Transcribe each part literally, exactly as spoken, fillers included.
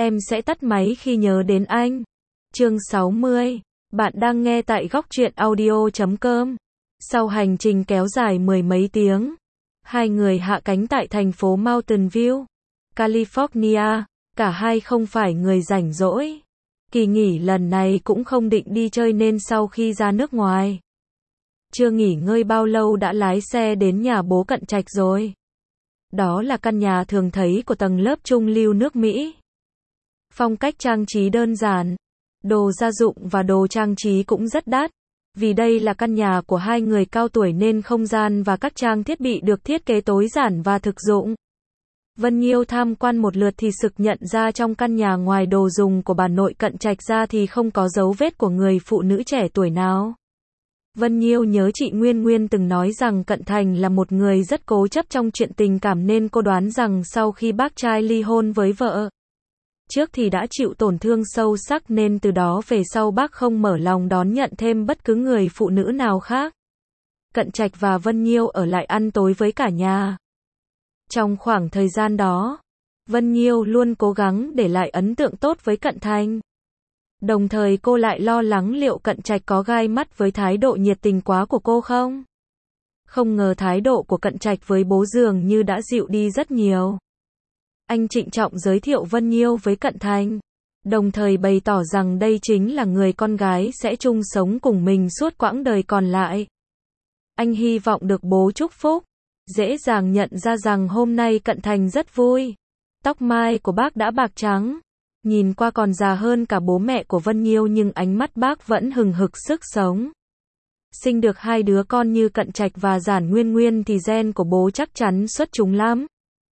Em sẽ tắt máy khi nhớ đến anh. Chương sáu mươi. Bạn đang nghe tại góc truyện audio chấm com. Sau hành trình kéo dài mười mấy tiếng, hai người hạ cánh tại thành phố Mountain View, California. Cả hai không phải người rảnh rỗi. Kỳ nghỉ lần này cũng không định đi chơi nên sau khi ra nước ngoài, chưa nghỉ ngơi bao lâu đã lái xe đến nhà bố Cận Trạch rồi. Đó là căn nhà thường thấy của tầng lớp trung lưu nước Mỹ. Phong cách trang trí đơn giản, đồ gia dụng và đồ trang trí cũng rất đắt. Vì đây là căn nhà của hai người cao tuổi nên không gian và các trang thiết bị được thiết kế tối giản và thực dụng. Vân Nhiêu tham quan một lượt thì sực nhận ra trong căn nhà ngoài đồ dùng của bà nội Cận Trạch ra thì không có dấu vết của người phụ nữ trẻ tuổi nào. Vân Nhiêu nhớ chị Nguyên Nguyên từng nói rằng Cận Thành là một người rất cố chấp trong chuyện tình cảm nên cô đoán rằng sau khi bác trai ly hôn với vợ trước thì đã chịu tổn thương sâu sắc nên từ đó về sau bác không mở lòng đón nhận thêm bất cứ người phụ nữ nào khác. Cận Trạch và Vân Nhiêu ở lại ăn tối với cả nhà. Trong khoảng thời gian đó, Vân Nhiêu luôn cố gắng để lại ấn tượng tốt với Cận Thành. Đồng thời cô lại lo lắng liệu Cận Trạch có gai mắt với thái độ nhiệt tình quá của cô không? Không ngờ thái độ của Cận Trạch với bố dường như đã dịu đi rất nhiều. Anh trịnh trọng giới thiệu Vân Nhiêu với Cận Thành, đồng thời bày tỏ rằng đây chính là người con gái sẽ chung sống cùng mình suốt quãng đời còn lại. Anh hy vọng được bố chúc phúc. Dễ dàng nhận ra rằng hôm nay Cận Thành rất vui. Tóc mai của bác đã bạc trắng, nhìn qua còn già hơn cả bố mẹ của Vân Nhiêu nhưng ánh mắt bác vẫn hừng hực sức sống. Sinh được hai đứa con như Cận Trạch và Giản Nguyên Nguyên thì gen của bố chắc chắn xuất chúng lắm.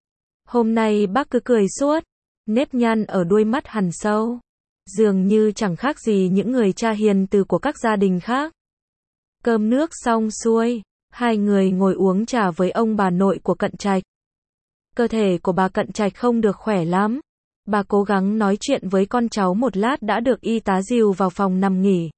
Hôm nay bác cứ cười suốt, nếp nhăn ở đuôi mắt hằn sâu, dường như chẳng khác gì những người cha hiền từ của các gia đình khác. Cơm nước xong xuôi, hai người ngồi uống trà với ông bà nội của Cận Trạch. Cơ thể của bà Cận Trạch không được khỏe lắm. Bà cố gắng nói chuyện với con cháu một lát đã được y tá dìu vào phòng nằm nghỉ.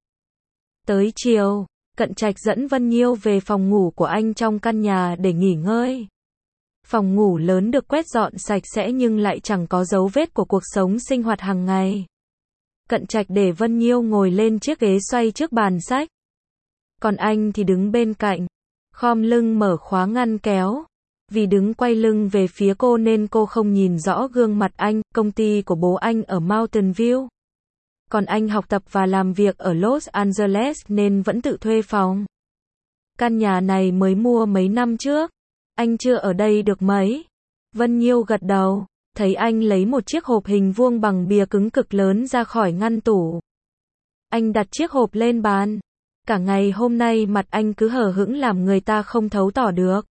Tới chiều, Cận Trạch dẫn Vân Nhiêu về phòng ngủ của anh trong căn nhà để nghỉ ngơi. Phòng ngủ lớn được quét dọn sạch sẽ nhưng lại chẳng có dấu vết của cuộc sống sinh hoạt hàng ngày. Cận Trạch để Vân Nhiêu ngồi lên chiếc ghế xoay trước bàn sách. Còn anh thì đứng bên cạnh, khom lưng mở khóa ngăn kéo. Vì đứng quay lưng về phía cô nên cô không nhìn rõ gương mặt anh. Công ty của bố anh ở Mountain View, còn anh học tập và làm việc ở Los Angeles nên vẫn tự thuê phòng. Căn nhà này mới mua mấy năm trước, anh chưa ở đây được mấy. Vân Nhiêu gật đầu, thấy anh lấy một chiếc hộp hình vuông bằng bìa cứng cực lớn ra khỏi ngăn tủ. Anh đặt chiếc hộp lên bàn. Cả ngày hôm nay mặt anh cứ hờ hững làm người ta không thấu tỏ được.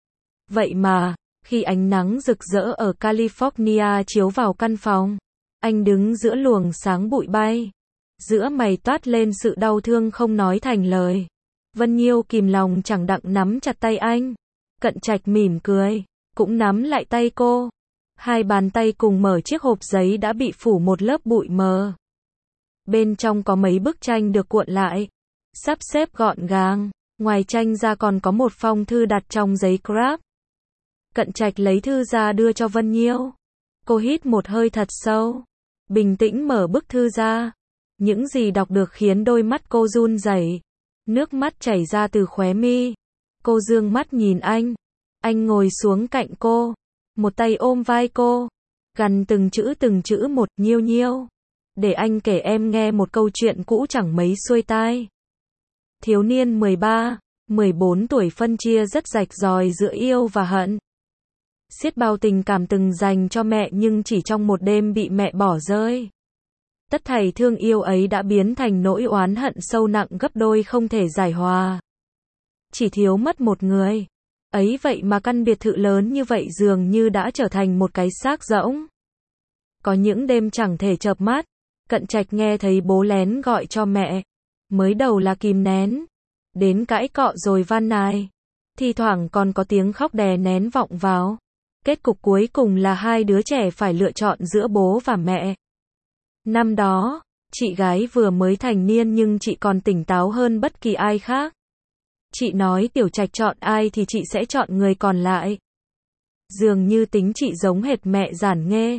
Vậy mà, khi ánh nắng rực rỡ ở California chiếu vào căn phòng, anh đứng giữa luồng sáng bụi bay. Giữa mày toát lên sự đau thương không nói thành lời. Vân Nhiêu kìm lòng chẳng đặng nắm chặt tay anh. Cận Trạch mỉm cười, cũng nắm lại tay cô. Hai bàn tay cùng mở chiếc hộp giấy đã bị phủ một lớp bụi mờ. Bên trong có mấy bức tranh được cuộn lại, sắp xếp gọn gàng. Ngoài tranh ra còn có một phong thư đặt trong giấy crap. Cận Trạch lấy thư ra đưa cho Vân Nhiêu. Cô hít một hơi thật sâu, bình tĩnh mở bức thư ra. Những gì đọc được khiến đôi mắt cô run rẩy, nước mắt chảy ra từ khóe mi. Cô dương mắt nhìn anh. Anh ngồi xuống cạnh cô, một tay ôm vai cô, gằn từng chữ từng chữ một. Nhiêu Nhiêu, để anh kể em nghe một câu chuyện cũ chẳng mấy xuôi tai. Thiếu niên mười ba, mười bốn tuổi phân chia rất rạch ròi giữa yêu và hận. Xiết bao tình cảm từng dành cho mẹ nhưng chỉ trong một đêm bị mẹ bỏ rơi. Tất thảy thương yêu ấy đã biến thành nỗi oán hận sâu nặng gấp đôi không thể giải hòa. Chỉ thiếu mất một người. Ấy vậy mà căn biệt thự lớn như vậy dường như đã trở thành một cái xác rỗng. Có những đêm chẳng thể chợp mắt, Cận Trạch nghe thấy bố lén gọi cho mẹ. Mới đầu là kìm nén, đến cãi cọ rồi van nài. Thi thoảng còn có tiếng khóc đè nén vọng vào. Kết cục cuối cùng là hai đứa trẻ phải lựa chọn giữa bố và mẹ. Năm đó, chị gái vừa mới thành niên nhưng chị còn tỉnh táo hơn bất kỳ ai khác. Chị nói Tiểu Trạch chọn ai thì chị sẽ chọn người còn lại. Dường như tính chị giống hệt mẹ Giản Nghê.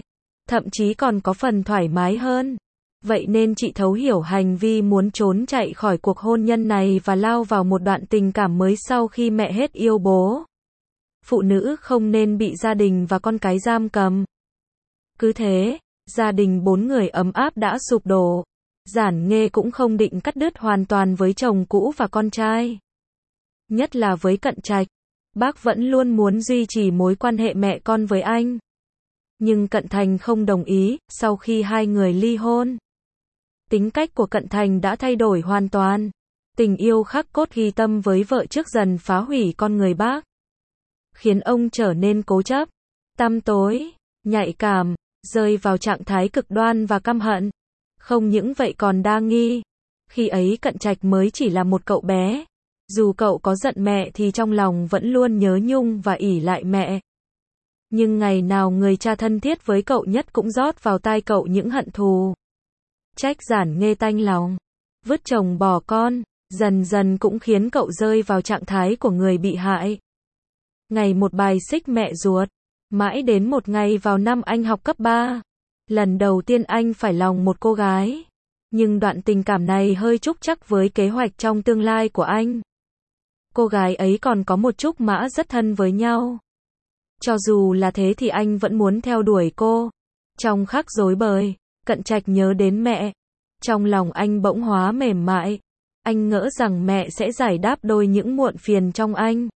thậm chí còn có phần thoải mái hơn. Vậy nên chị thấu hiểu hành vi muốn trốn chạy khỏi cuộc hôn nhân này và lao vào một đoạn tình cảm mới sau khi mẹ hết yêu bố. Phụ nữ không nên bị gia đình và con cái giam cầm. Cứ thế, gia đình bốn người ấm áp đã sụp đổ. Giản Nghê cũng không định cắt đứt hoàn toàn với chồng cũ và con trai. Nhất là với Cận Trạch, bác vẫn luôn muốn duy trì mối quan hệ mẹ con với anh. Nhưng Cận Thành không đồng ý, sau khi hai người ly hôn. Tính cách của Cận Thành đã thay đổi hoàn toàn. Tình yêu khắc cốt ghi tâm với vợ trước dần phá hủy con người bác. Khiến ông trở nên cố chấp, tăm tối, nhạy cảm, rơi vào trạng thái cực đoan và căm hận. Không những vậy còn đa nghi. Khi ấy Cận Trạch mới chỉ là một cậu bé. Dù cậu có giận mẹ thì trong lòng vẫn luôn nhớ nhung và ỷ lại mẹ. Nhưng ngày nào người cha thân thiết với cậu nhất cũng rót vào tai cậu những hận thù. Trách Giản Nghê tanh lòng, vứt chồng bỏ con, dần dần cũng khiến cậu rơi vào trạng thái của người bị hại. Ngày một bài xích mẹ ruột, mãi đến một ngày vào năm anh học cấp ba. Lần đầu tiên anh phải lòng một cô gái. Nhưng đoạn tình cảm này hơi trúc trắc với kế hoạch trong tương lai của anh. Cô gái ấy còn có một trúc mã rất thân với nhau. Cho dù là thế thì anh vẫn muốn theo đuổi cô. Trong khắc rối bời, Cận Trạch nhớ đến mẹ. Trong lòng anh bỗng hóa mềm mại. Anh ngỡ rằng mẹ sẽ giải đáp đôi những muộn phiền trong anh.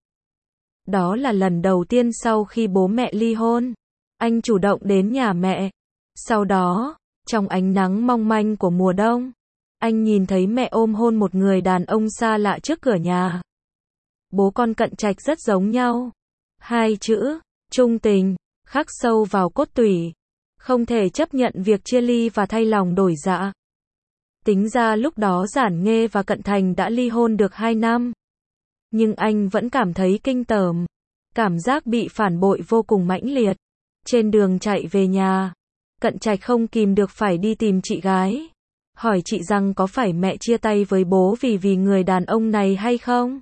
Đó là lần đầu tiên sau khi bố mẹ ly hôn. Anh chủ động đến nhà mẹ. Sau đó, trong ánh nắng mong manh của mùa đông, anh nhìn thấy mẹ ôm hôn một người đàn ông xa lạ trước cửa nhà. Bố con Cận Trạch rất giống nhau. Hai chữ, trung tình, khắc sâu vào cốt tủy. Không thể chấp nhận việc chia ly và thay lòng đổi dạ. Tính ra lúc đó Giản Nghê và Cận Thành đã ly hôn được hai năm. Nhưng anh vẫn cảm thấy kinh tởm. Cảm giác bị phản bội vô cùng mãnh liệt. Trên đường chạy về nhà, Cận Trạch không kìm được phải đi tìm chị gái. Hỏi chị rằng có phải mẹ chia tay với bố vì vì người đàn ông này hay không?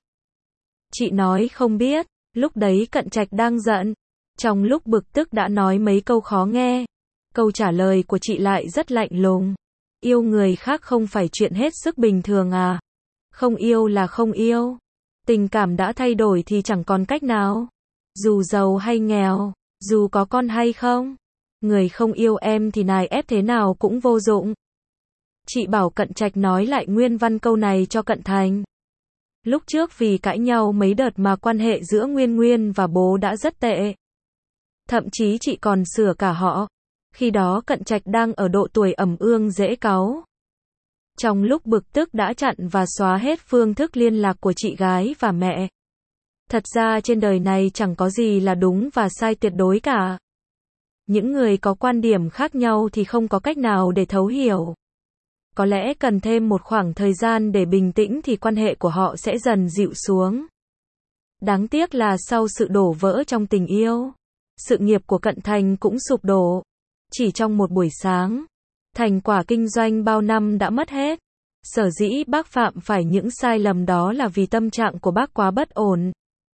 Chị nói không biết. Lúc đấy Cận Trạch đang giận. Trong lúc bực tức đã nói mấy câu khó nghe. Câu trả lời của chị lại rất lạnh lùng. Yêu người khác không phải chuyện hết sức bình thường à? Không yêu là không yêu. Tình cảm đã thay đổi thì chẳng còn cách nào. Dù giàu hay nghèo, dù có con hay không, người không yêu em thì nài ép thế nào cũng vô dụng. Chị bảo Cận Trạch nói lại nguyên văn câu này cho Cận Thành. Lúc trước vì cãi nhau mấy đợt mà quan hệ giữa Nguyên Nguyên và bố đã rất tệ. Thậm chí chị còn sửa cả họ. Khi đó Cận Trạch đang ở độ tuổi ẩm ương dễ cáu. Trong lúc bực tức đã chặn và xóa hết phương thức liên lạc của chị gái và mẹ. Thật ra trên đời này chẳng có gì là đúng và sai tuyệt đối cả. Những người có quan điểm khác nhau thì không có cách nào để thấu hiểu. Có lẽ cần thêm một khoảng thời gian để bình tĩnh thì quan hệ của họ sẽ dần dịu xuống. Đáng tiếc là sau sự đổ vỡ trong tình yêu, sự nghiệp của Cận Thành cũng sụp đổ. Chỉ trong một buổi sáng, thành quả kinh doanh bao năm đã mất hết. Sở dĩ bác phạm phải những sai lầm đó là vì tâm trạng của bác quá bất ổn.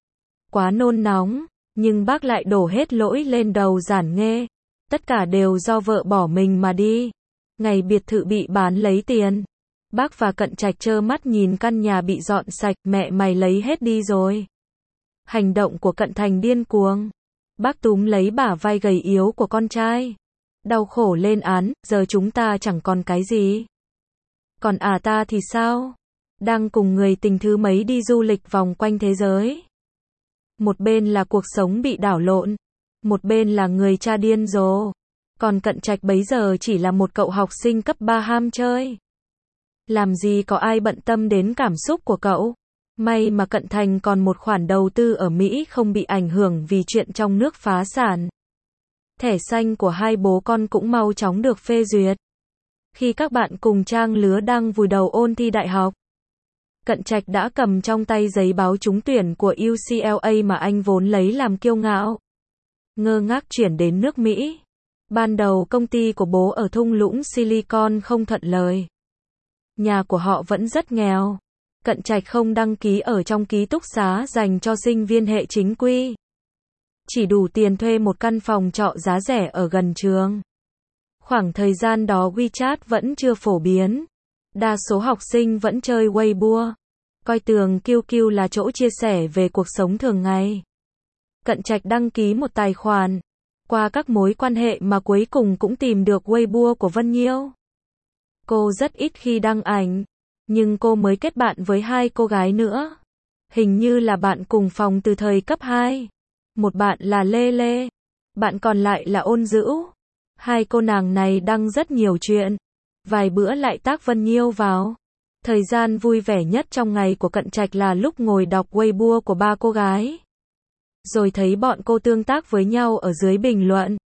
Quá nôn nóng, nhưng bác lại đổ hết lỗi lên đầu Giản Nghê. Tất cả đều do vợ bỏ mình mà đi. Ngày biệt thự bị bán lấy tiền, bác và Cận Trạch trơ mắt nhìn căn nhà bị dọn sạch, mẹ mày lấy hết đi rồi. Hành động của Cận Thành điên cuồng. Bác túm lấy bả vai gầy yếu của con trai. Đau khổ lên án, giờ chúng ta chẳng còn cái gì. Còn à ta thì sao? Đang cùng người tình thứ mấy đi du lịch vòng quanh thế giới. Một bên là cuộc sống bị đảo lộn, một bên là người cha điên rồ. Còn Cận Trạch bấy giờ chỉ là một cậu học sinh cấp ba ham chơi. Làm gì có ai bận tâm đến cảm xúc của cậu. May mà Cận Thành còn một khoản đầu tư ở Mỹ không bị ảnh hưởng vì chuyện trong nước phá sản. Thẻ xanh của hai bố con cũng mau chóng được phê duyệt. Khi các bạn cùng trang lứa đang vùi đầu ôn thi đại học, Cận Trạch đã cầm trong tay giấy báo trúng tuyển của u xê lờ a mà anh vốn lấy làm kiêu ngạo. Ngơ ngác chuyển đến nước Mỹ. Ban đầu công ty của bố ở thung lũng Silicon không thuận lời. Nhà của họ vẫn rất nghèo. Cận Trạch không đăng ký ở trong ký túc xá dành cho sinh viên hệ chính quy. Chỉ đủ tiền thuê một căn phòng trọ giá rẻ ở gần trường. Khoảng thời gian đó WeChat vẫn chưa phổ biến. Đa số học sinh vẫn chơi Weibo. Coi tường kiu kiu là chỗ chia sẻ về cuộc sống thường ngày. Cận Trạch đăng ký một tài khoản. Qua các mối quan hệ mà cuối cùng cũng tìm được Weibo của Vân Nhiêu. Cô rất ít khi đăng ảnh. Nhưng cô mới kết bạn với hai cô gái nữa. Hình như là bạn cùng phòng từ thời cấp hai. Một bạn là Lê Lê. Bạn còn lại là Ôn Dữ. Hai cô nàng này đăng rất nhiều chuyện. Vài bữa lại tác Vân Nhiêu vào. Thời gian vui vẻ nhất trong ngày của Cận Trạch là lúc ngồi đọc Weibo của ba cô gái. Rồi thấy bọn cô tương tác với nhau ở dưới bình luận.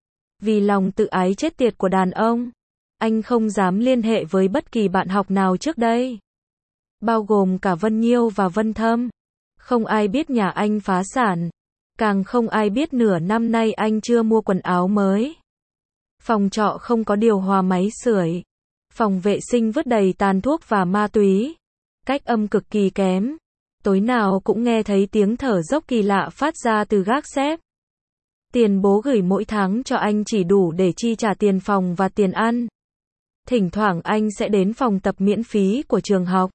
Vì lòng tự ái chết tiệt của đàn ông, anh không dám liên hệ với bất kỳ bạn học nào trước đây. Bao gồm cả Vân Nhiêu và Vân Thâm. Không ai biết nhà anh phá sản. Càng không ai biết nửa năm nay anh chưa mua quần áo mới. Phòng trọ không có điều hòa máy sưởi. Phòng vệ sinh vứt đầy tàn thuốc và ma túy. Cách âm cực kỳ kém. Tối nào cũng nghe thấy tiếng thở dốc kỳ lạ phát ra từ gác xếp. Tiền bố gửi mỗi tháng cho anh chỉ đủ để chi trả tiền phòng và tiền ăn. Thỉnh thoảng anh sẽ đến phòng tập miễn phí của trường học.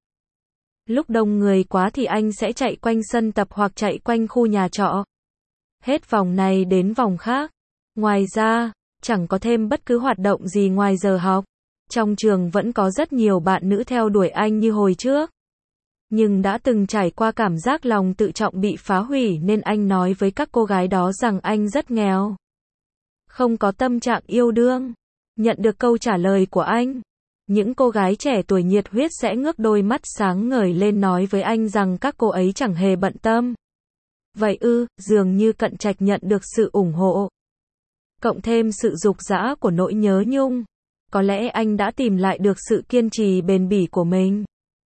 Lúc đông người quá thì anh sẽ chạy quanh sân tập hoặc chạy quanh khu nhà trọ. Hết vòng này đến vòng khác. Ngoài ra, chẳng có thêm bất cứ hoạt động gì ngoài giờ học. Trong trường vẫn có rất nhiều bạn nữ theo đuổi anh như hồi trước. Nhưng đã từng trải qua cảm giác lòng tự trọng bị phá hủy nên anh nói với các cô gái đó rằng anh rất nghèo. Không có tâm trạng yêu đương. Nhận được câu trả lời của anh, những cô gái trẻ tuổi nhiệt huyết sẽ ngước đôi mắt sáng ngời lên nói với anh rằng các cô ấy chẳng hề bận tâm. Vậy ư, dường như Cận Trạch nhận được sự ủng hộ. Cộng thêm sự dục dã của nỗi nhớ nhung. Có lẽ anh đã tìm lại được sự kiên trì bền bỉ của mình.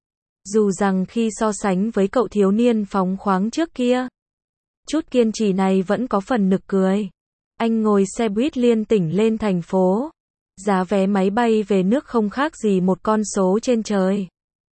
Dù rằng khi so sánh với cậu thiếu niên phóng khoáng trước kia, chút kiên trì này vẫn có phần nực cười. Anh ngồi xe buýt liên tỉnh lên thành phố. Giá vé máy bay về nước không khác gì một con số trên trời.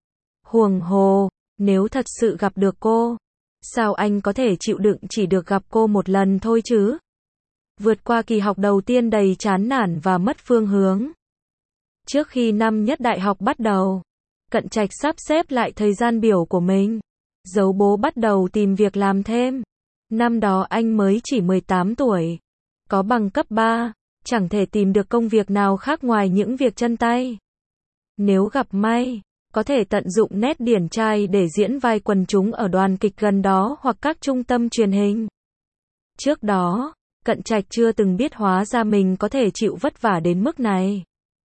Huồng hồ, nếu thật sự gặp được cô, sao anh có thể chịu đựng chỉ được gặp cô một lần thôi chứ? Vượt qua kỳ học đầu tiên đầy chán nản và mất phương hướng. Trước khi năm nhất đại học bắt đầu, Cận Trạch sắp xếp lại thời gian biểu của mình. Giấu bố bắt đầu tìm việc làm thêm. Năm đó anh mới chỉ mười tám tuổi. Có bằng cấp ba, chẳng thể tìm được công việc nào khác ngoài những việc chân tay. Nếu gặp may, có thể tận dụng nét điển trai để diễn vai quần chúng ở đoàn kịch gần đó hoặc các trung tâm truyền hình. Trước đó, Cận Trạch chưa từng biết hóa ra mình có thể chịu vất vả đến mức này.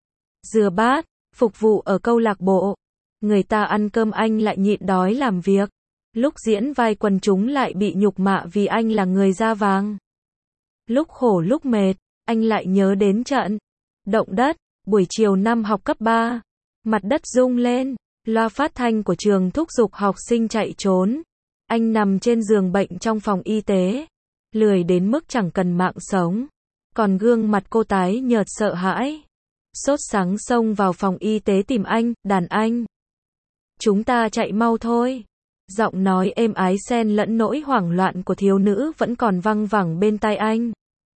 Rửa bát, phục vụ ở câu lạc bộ. Người ta ăn cơm anh lại nhịn đói làm việc. Lúc diễn vai quần chúng lại bị nhục mạ vì anh là người da vàng. Lúc khổ lúc mệt, anh lại nhớ đến trận động đất, buổi chiều năm học cấp ba. Mặt đất rung lên, loa phát thanh của trường thúc giục học sinh chạy trốn. Anh nằm trên giường bệnh trong phòng y tế, lười đến mức chẳng cần mạng sống. Còn gương mặt cô tái nhợt sợ hãi. Sốt sắng xông vào phòng y tế tìm anh, đàn anh. Chúng ta chạy mau thôi. Giọng nói êm ái xen lẫn nỗi hoảng loạn của thiếu nữ vẫn còn văng vẳng bên tai anh.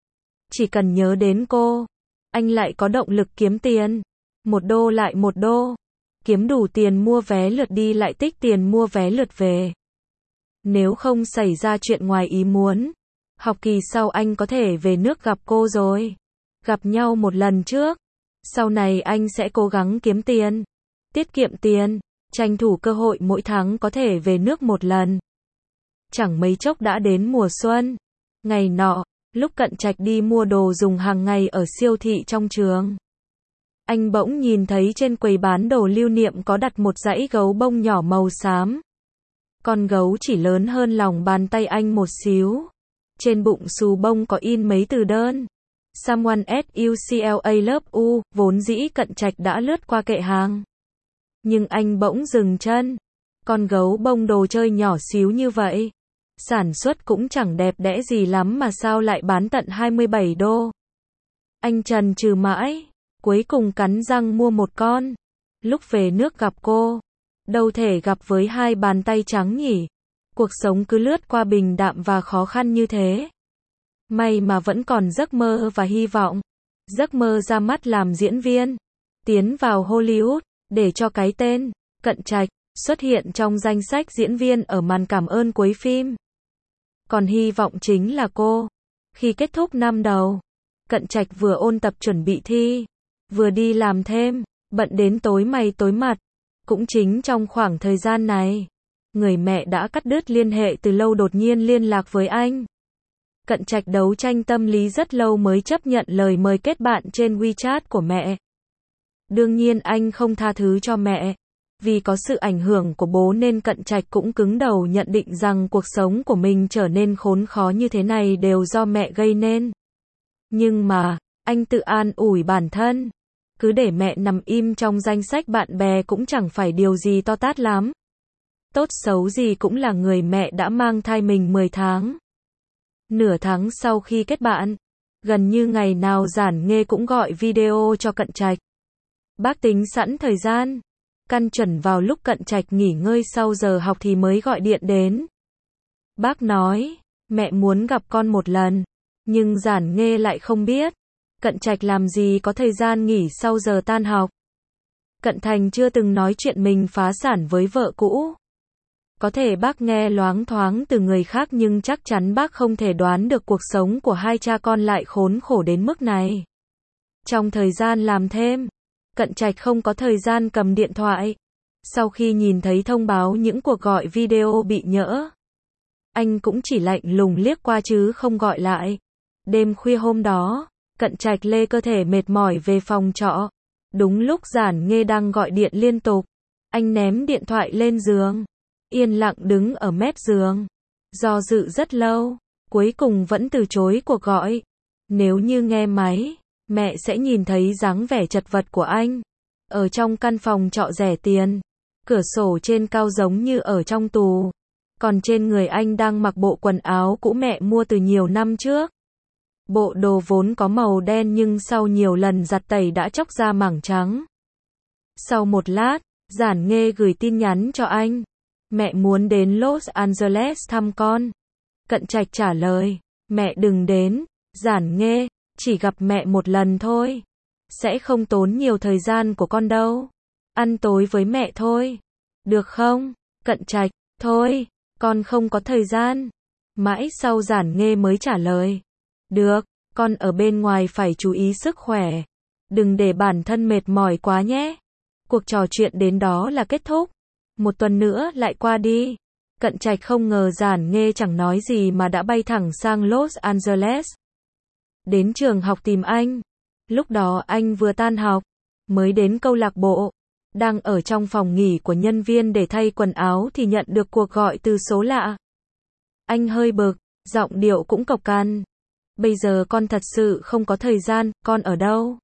Chỉ cần nhớ đến cô, anh lại có động lực kiếm tiền. Một đô lại một đô. Kiếm đủ tiền mua vé lượt đi lại tích tiền mua vé lượt về. Nếu không xảy ra chuyện ngoài ý muốn, học kỳ sau anh có thể về nước gặp cô rồi. Gặp nhau một lần trước. Sau này anh sẽ cố gắng kiếm tiền, tiết kiệm tiền, tranh thủ cơ hội mỗi tháng có thể về nước một lần. Chẳng mấy chốc đã đến mùa xuân. Ngày nọ, lúc Cận Trạch đi mua đồ dùng hàng ngày ở siêu thị trong trường, anh bỗng nhìn thấy trên quầy bán đồ lưu niệm có đặt một dãy gấu bông nhỏ màu xám. Con gấu chỉ lớn hơn lòng bàn tay anh một xíu. Trên bụng xù bông có in mấy từ đơn. Someone at u xê lờ love you, vốn dĩ Cận Trạch đã lướt qua kệ hàng. Nhưng anh bỗng dừng chân. Con gấu bông đồ chơi nhỏ xíu như vậy. Sản xuất cũng chẳng đẹp đẽ gì lắm mà sao lại bán tận hai mươi bảy đô. Anh chần chừ mãi, cuối cùng cắn răng mua một con. Lúc về nước gặp cô, đâu thể gặp với hai bàn tay trắng nhỉ. Cuộc sống cứ lướt qua bình đạm và khó khăn như thế. May mà vẫn còn giấc mơ và hy vọng. Giấc mơ ra mắt làm diễn viên, tiến vào Hollywood, để cho cái tên, Cận Trạch, xuất hiện trong danh sách diễn viên ở màn cảm ơn cuối phim. Còn hy vọng chính là cô. Khi kết thúc năm đầu, Cận Trạch vừa ôn tập chuẩn bị thi, vừa đi làm thêm, bận đến tối mày tối mặt. Cũng chính trong khoảng thời gian này, người mẹ đã cắt đứt liên hệ từ lâu đột nhiên liên lạc với anh. Cận Trạch đấu tranh tâm lý rất lâu mới chấp nhận lời mời kết bạn trên WeChat của mẹ. Đương nhiên anh không tha thứ cho mẹ. Vì có sự ảnh hưởng của bố nên Cận Trạch cũng cứng đầu nhận định rằng cuộc sống của mình trở nên khốn khó như thế này đều do mẹ gây nên. Nhưng mà, anh tự an ủi bản thân. Cứ để mẹ nằm im trong danh sách bạn bè cũng chẳng phải điều gì to tát lắm. Tốt xấu gì cũng là người mẹ đã mang thai mình mười tháng. Nửa tháng sau khi kết bạn, gần như ngày nào Giản Nghê cũng gọi video cho Cận Trạch. Bác tính sẵn thời gian, căn chuẩn vào lúc Cận Trạch nghỉ ngơi sau giờ học thì mới gọi điện đến. Bác nói, mẹ muốn gặp con một lần, nhưng Giản Nghê lại không biết, Cận Trạch làm gì có thời gian nghỉ sau giờ tan học. Cận Thành chưa từng nói chuyện mình phá sản với vợ cũ. Có thể bác nghe loáng thoáng từ người khác nhưng chắc chắn bác không thể đoán được cuộc sống của hai cha con lại khốn khổ đến mức này. Trong thời gian làm thêm, Cận Trạch không có thời gian cầm điện thoại. Sau khi nhìn thấy thông báo những cuộc gọi video bị nhỡ, anh cũng chỉ lạnh lùng liếc qua chứ không gọi lại. Đêm khuya hôm đó, Cận Trạch lê cơ thể mệt mỏi về phòng trọ. Đúng lúc Giản Nghê đang gọi điện liên tục, anh ném điện thoại lên giường, yên lặng đứng ở mép giường, do dự rất lâu, cuối cùng vẫn từ chối cuộc gọi. Nếu như nghe máy, mẹ sẽ nhìn thấy dáng vẻ chật vật của anh. Ở trong căn phòng trọ rẻ tiền, cửa sổ trên cao giống như ở trong tù. Còn trên người anh đang mặc bộ quần áo cũ mẹ mua từ nhiều năm trước. Bộ đồ vốn có màu đen nhưng sau nhiều lần giặt tẩy đã chóc ra mảng trắng. Sau một lát, Giản Nghê gửi tin nhắn cho anh. Mẹ muốn đến Los Angeles thăm con. Cận Trạch trả lời, mẹ đừng đến, Giản Nghê, chỉ gặp mẹ một lần thôi. Sẽ không tốn nhiều thời gian của con đâu. Ăn tối với mẹ thôi. Được không? Cận Trạch, thôi, con không có thời gian. Mãi sau Giản Nghê mới trả lời. Được, con ở bên ngoài phải chú ý sức khỏe. Đừng để bản thân mệt mỏi quá nhé. Cuộc trò chuyện đến đó là kết thúc. Một tuần nữa lại qua đi. Cận Trạch không ngờ Giản Nghê chẳng nói gì mà đã bay thẳng sang Los Angeles. Đến trường học tìm anh. Lúc đó anh vừa tan học, mới đến câu lạc bộ. Đang ở trong phòng nghỉ của nhân viên để thay quần áo thì nhận được cuộc gọi từ số lạ. Anh hơi bực, giọng điệu cũng cộc cằn. Bây giờ con thật sự không có thời gian, con ở đâu?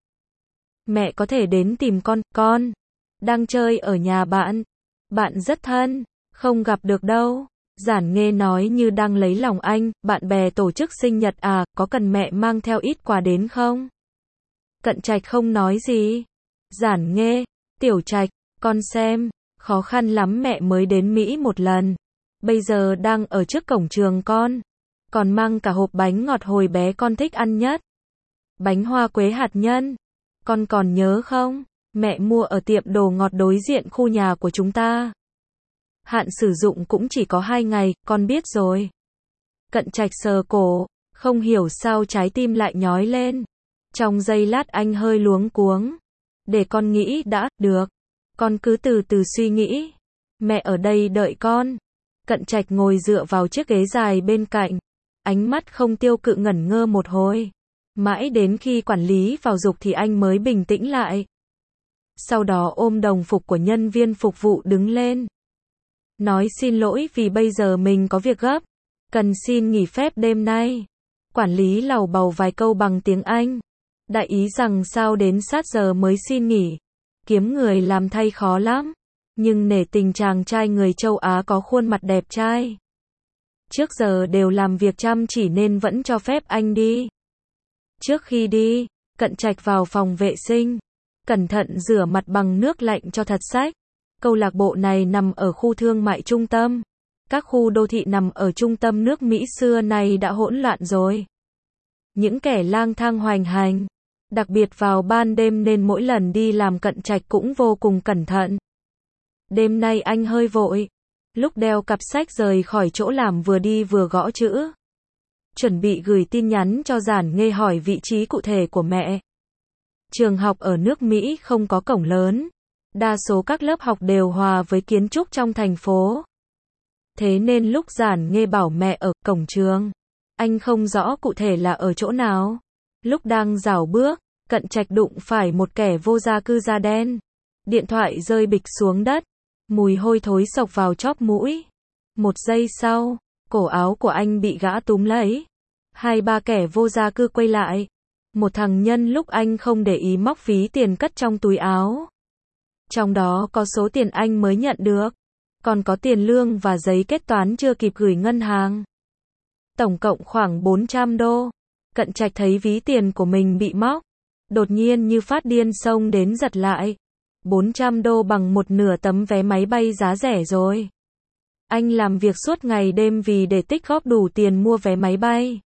Mẹ có thể đến tìm con, con đang chơi ở nhà bạn. Bạn rất thân, không gặp được đâu. Giản Nghê nói như đang lấy lòng anh, bạn bè tổ chức sinh nhật à, có cần mẹ mang theo ít quà đến không? Cận Trạch không nói gì. Giản Nghê, Tiểu Trạch, con xem, khó khăn lắm mẹ mới đến Mỹ một lần. Bây giờ đang ở trước cổng trường con. Còn mang cả hộp bánh ngọt hồi bé con thích ăn nhất. Bánh hoa quế hạt nhân. Con còn nhớ không? Mẹ mua ở tiệm đồ ngọt đối diện khu nhà của chúng ta. Hạn sử dụng cũng chỉ có hai ngày, con biết rồi. Cận Trạch sờ cổ, không hiểu sao trái tim lại nhói lên. Trong giây lát anh hơi luống cuống. Để con nghĩ đã, được. Con cứ từ từ suy nghĩ. Mẹ ở đây đợi con. Cận Trạch ngồi dựa vào chiếc ghế dài bên cạnh. Ánh mắt không tiêu cự ngẩn ngơ một hồi. Mãi đến khi quản lý vào giục thì anh mới bình tĩnh lại. Sau đó ôm đồng phục của nhân viên phục vụ đứng lên. Nói xin lỗi vì bây giờ mình có việc gấp. Cần xin nghỉ phép đêm nay. Quản lý lầu bầu vài câu bằng tiếng Anh. Đại ý rằng sao đến sát giờ mới xin nghỉ. Kiếm người làm thay khó lắm. Nhưng nể tình chàng trai người châu Á có khuôn mặt đẹp trai. Trước giờ đều làm việc chăm chỉ nên vẫn cho phép anh đi. Trước khi đi, Cận Trạch vào phòng vệ sinh. Cẩn thận rửa mặt bằng nước lạnh cho thật sạch. Câu lạc bộ này nằm ở khu thương mại trung tâm. Các khu đô thị nằm ở trung tâm nước Mỹ xưa này đã hỗn loạn rồi. Những kẻ lang thang hoành hành, Đặc biệt vào ban đêm nên mỗi lần đi làm Cận Trạch cũng vô cùng cẩn thận. Đêm nay anh hơi vội. Lúc đeo cặp sách rời khỏi chỗ làm vừa đi vừa gõ chữ. Chuẩn bị gửi tin nhắn cho Giản Nghê hỏi vị trí cụ thể của mẹ. Trường học ở nước Mỹ không có cổng lớn. Đa số các lớp học đều hòa với kiến trúc trong thành phố. Thế nên lúc Giản Nghê bảo mẹ ở cổng trường, anh không rõ cụ thể là ở chỗ nào. Lúc đang rảo bước, Cận Trạch đụng phải một kẻ vô gia cư da đen. Điện thoại rơi bịch xuống đất. Mùi hôi thối xộc vào chóp mũi. Một giây sau, cổ áo của anh bị gã túm lấy. Hai ba kẻ vô gia cư quay lại. Một thằng nhân lúc anh không để ý móc ví tiền cất trong túi áo. Trong đó có số tiền anh mới nhận được. Còn có tiền lương và giấy kết toán chưa kịp gửi ngân hàng. Tổng cộng khoảng bốn trăm đô. Cận Trạch thấy ví tiền của mình bị móc. Đột nhiên như phát điên xông đến giật lại. bốn trăm đô bằng một nửa tấm vé máy bay giá rẻ rồi. Anh làm việc suốt ngày đêm vì để tích góp đủ tiền mua vé máy bay.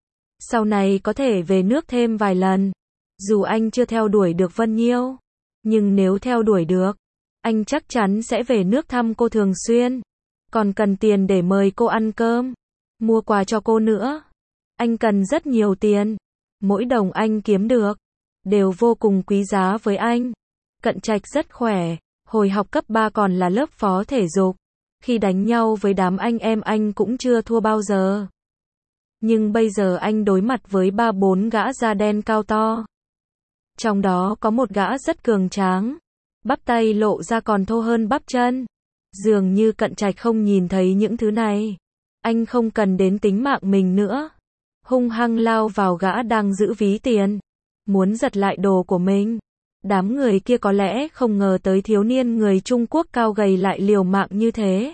Sau này có thể về nước thêm vài lần. Dù anh chưa theo đuổi được Vân Nhiêu. Nhưng nếu theo đuổi được, anh chắc chắn sẽ về nước thăm cô thường xuyên. Còn cần tiền để mời cô ăn cơm, mua quà cho cô nữa. Anh cần rất nhiều tiền. Mỗi đồng anh kiếm được đều vô cùng quý giá với anh. Cận Trạch rất khỏe. Hồi học cấp ba còn là lớp phó thể dục. Khi đánh nhau với đám anh em anh cũng chưa thua bao giờ. Nhưng bây giờ anh đối mặt với ba bốn gã da đen cao to. Trong đó có một gã rất cường tráng. Bắp tay lộ ra còn thô hơn bắp chân. Dường như Cận Trạch không nhìn thấy những thứ này. Anh không cần đến tính mạng mình nữa. Hung hăng lao vào gã đang giữ ví tiền. Muốn giật lại đồ của mình. Đám người kia có lẽ không ngờ tới thiếu niên người Trung Quốc cao gầy lại liều mạng như thế.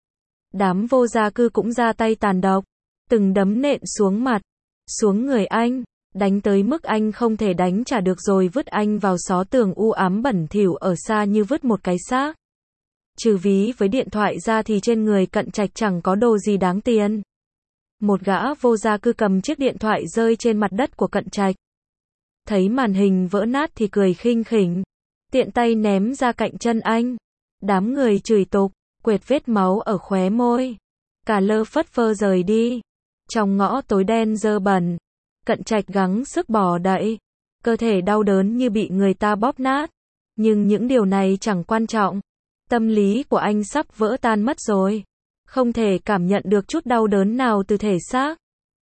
Đám vô gia cư cũng ra tay tàn độc. Từng đấm nện xuống mặt, xuống người anh. Đánh tới mức anh không thể đánh trả được rồi vứt anh vào xó tường u ám bẩn thỉu ở xa như vứt một cái xác. Trừ ví với điện thoại ra thì trên người Cận Trạch chẳng có đồ gì đáng tiền. Một gã vô gia cư cầm chiếc điện thoại rơi trên mặt đất của Cận Trạch. Thấy màn hình vỡ nát thì cười khinh khỉnh. Tiện tay ném ra cạnh chân anh. Đám người chửi tục, quệt vết máu ở khóe môi. Cả lơ phất phơ rời đi. Trong ngõ tối đen dơ bẩn. Cận Trạch gắng sức bò đậy. Cơ thể đau đớn như bị người ta bóp nát. Nhưng những điều này chẳng quan trọng. Tâm lý của anh sắp vỡ tan mất rồi. Không thể cảm nhận được chút đau đớn nào từ thể xác.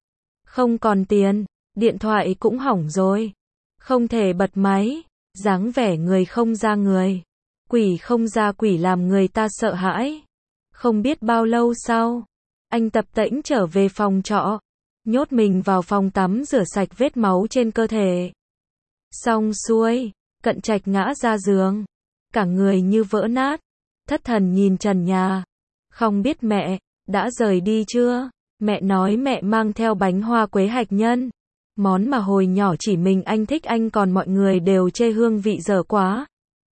Không còn tiền. Điện thoại cũng hỏng rồi. Không thể bật máy. Dáng vẻ người không ra người. Quỷ không ra quỷ làm người ta sợ hãi. Không biết bao lâu sau. Anh tập tễnh trở về phòng trọ. Nhốt mình vào phòng tắm rửa sạch vết máu trên cơ thể. Xong xuôi, Cận Trạch ngã ra giường. Cả người như vỡ nát. Thất thần nhìn trần nhà. Không biết mẹ đã rời đi chưa? Mẹ nói mẹ mang theo bánh hoa quế hạch nhân. Món mà hồi nhỏ chỉ mình anh thích anh còn mọi người đều chê hương vị dở quá.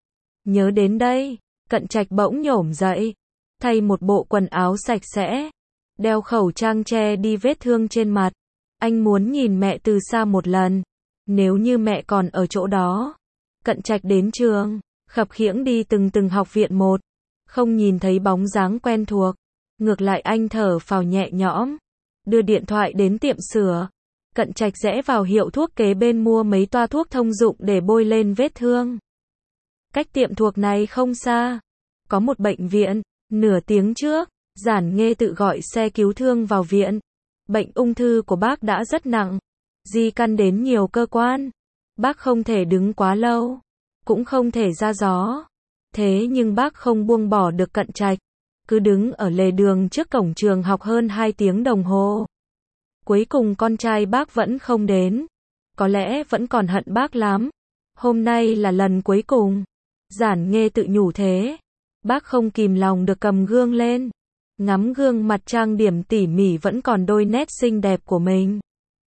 Nhớ đến đây, Cận Trạch bỗng nhổm dậy. Thay một bộ quần áo sạch sẽ. Đeo khẩu trang che đi vết thương trên mặt. Anh muốn nhìn mẹ từ xa một lần. Nếu như mẹ còn ở chỗ đó. Cận Trạch đến trường, khập khiễng đi từng từng học viện một. Không nhìn thấy bóng dáng quen thuộc. Ngược lại anh thở phào nhẹ nhõm. Đưa điện thoại đến tiệm sửa. Cận Trạch rẽ vào hiệu thuốc kế bên mua mấy toa thuốc thông dụng để bôi lên vết thương. Cách tiệm thuốc này không xa. Có một bệnh viện. Nửa tiếng trước, Giản Nghê tự gọi xe cứu thương vào viện. Bệnh ung thư của bác đã rất nặng. Di căn đến nhiều cơ quan. Bác không thể đứng quá lâu. Cũng không thể ra gió. Thế nhưng bác không buông bỏ được Cận Trạch. Cứ đứng ở lề đường trước cổng trường học hơn hai tiếng đồng hồ. Cuối cùng con trai bác vẫn không đến. Có lẽ vẫn còn hận bác lắm. Hôm nay là lần cuối cùng. Giản Nghê tự nhủ thế. Bác không kìm lòng được cầm gương lên. Ngắm gương mặt trang điểm tỉ mỉ vẫn còn đôi nét xinh đẹp của mình.